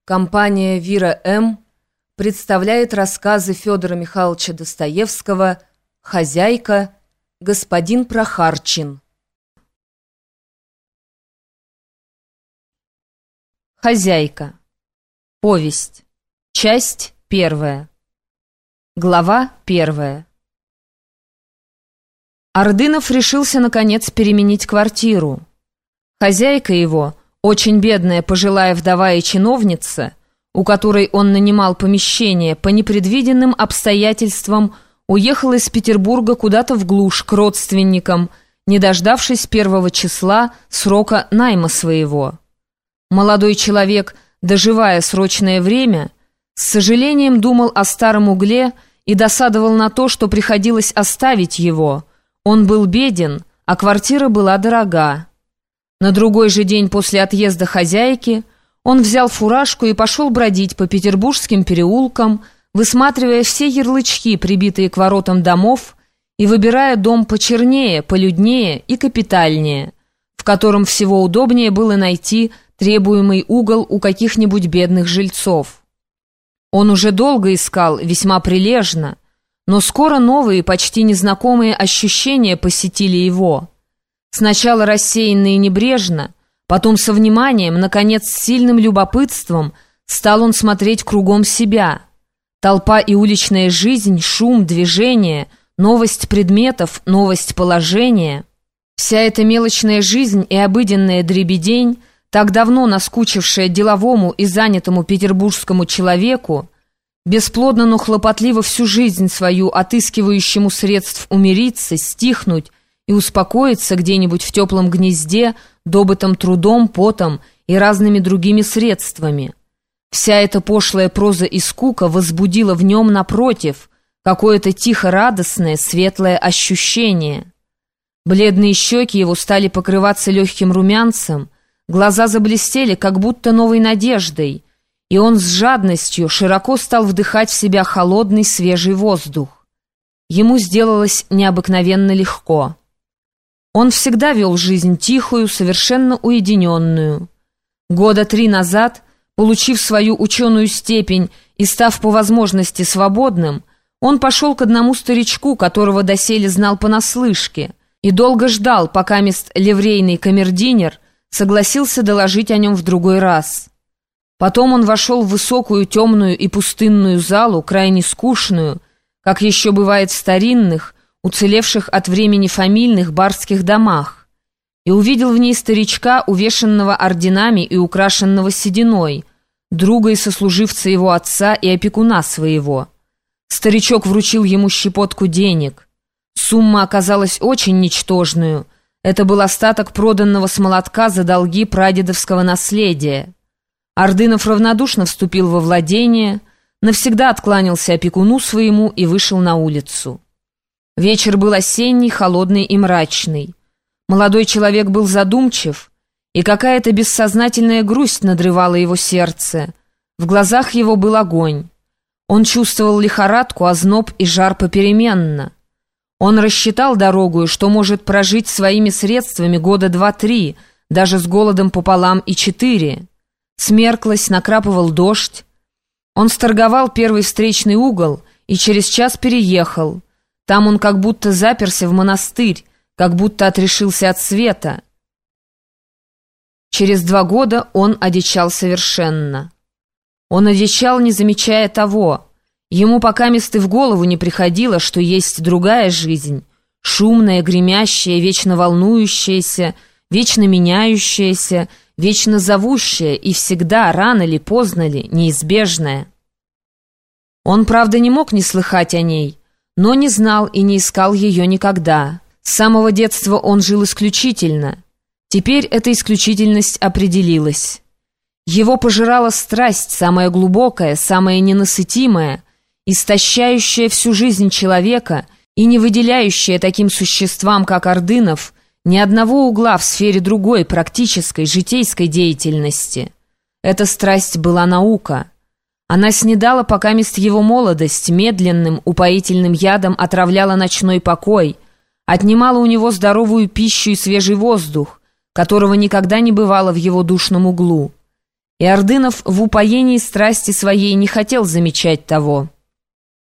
Компания «Вира М.» представляет рассказы Федора Михайловича Достоевского «Хозяйка», «Господин Прохарчин». Хозяйка. Повесть. Часть 1. Глава 1. Ордынов решился, наконец, переменить квартиру. Хозяйка его, очень бедная пожилая вдова и чиновница, у которой он нанимал помещение, по непредвиденным обстоятельствам уехала из Петербурга куда-то в глушь к родственникам, не дождавшись 1 числа срока найма своего. Молодой человек, доживая срочное время, с сожалением думал о старом угле и досадовал на то, что приходилось оставить его. Он был беден, а квартира была дорога. На другой же день после отъезда хозяйки он взял фуражку и пошел бродить по петербургским переулкам, высматривая все ярлычки, прибитые к воротам домов, и выбирая дом почернее, полюднее и капитальнее, в котором всего удобнее было найти требуемый угол у каких-нибудь бедных жильцов. Он уже долго искал, весьма прилежно, но скоро новые, почти незнакомые ощущения посетили его. Сначала рассеянно и небрежно, потом со вниманием, наконец с сильным любопытством стал он смотреть кругом себя. Толпа и уличная жизнь, шум, движение, новость предметов, новость положения. Вся эта мелочная жизнь и обыденная дребедень, так давно наскучившая деловому и занятому петербургскому человеку, бесплодно, но хлопотливо всю жизнь свою отыскивающему средств умириться, стихнуть и успокоиться где-нибудь в теплом гнезде, добытым трудом, потом и разными другими средствами. Вся эта пошлая проза и скука возбудила в нем, напротив, какое-то тихо-радостное, светлое ощущение. Бледные щеки его стали покрываться легким румянцем, глаза заблестели, как будто новой надеждой, и он с жадностью широко стал вдыхать в себя холодный свежий воздух. Ему сделалось необыкновенно легко. Он всегда вел жизнь тихую, совершенно уединенную. 3 года назад, получив свою ученую степень и став по возможности свободным, он пошел к одному старичку, которого доселе знал понаслышке, и долго ждал, пока ливрейный камердинер согласился доложить о нем в другой раз. Потом он вошел в высокую, темную и пустынную залу, крайне скучную, как еще бывает в старинных, уцелевших от времени фамильных барских домах, и увидел в ней старичка, увешанного орденами и украшенного сединой, друга и сослуживца его отца и опекуна своего. Старичок вручил ему щепотку денег. Сумма оказалась очень ничтожную. Это был остаток проданного с молотка за долги прадедовского наследия. Ордынов равнодушно вступил во владение, навсегда откланялся опекуну своему и вышел на улицу. Вечер был осенний, холодный и мрачный. Молодой человек был задумчив, и какая-то бессознательная грусть надрывала его сердце. В глазах его был огонь. Он чувствовал лихорадку, озноб и жар попеременно. Он рассчитал дорогу, что может прожить своими средствами 2-3 года, даже с голодом пополам и 4. Смерклось, накрапывал дождь. Он сторговал первый встречный угол и через час переехал. Там он как будто заперся в монастырь, как будто отрешился от света. Через 2 года он одичал совершенно. Он одичал, не замечая того. Ему покамест и в голову не приходило, что есть другая жизнь, шумная, гремящая, вечно волнующаяся, вечно меняющаяся, вечно зовущая и всегда, рано ли, поздно ли, неизбежная. Он, правда, не мог не слыхать о ней, но не знал и не искал ее никогда. С самого детства он жил исключительно. Теперь эта исключительность определилась. Его пожирала страсть, самая глубокая, самая ненасытимая, истощающая всю жизнь человека и не выделяющая таким существам, как Ордынов, ни одного угла в сфере другой, практической, житейской деятельности. Эта страсть была наука. Она снедала покамест его молодость, медленным, упоительным ядом отравляла ночной покой, отнимала у него здоровую пищу и свежий воздух, которого никогда не бывало в его душном углу. и Ордынов в упоении страсти своей не хотел замечать того.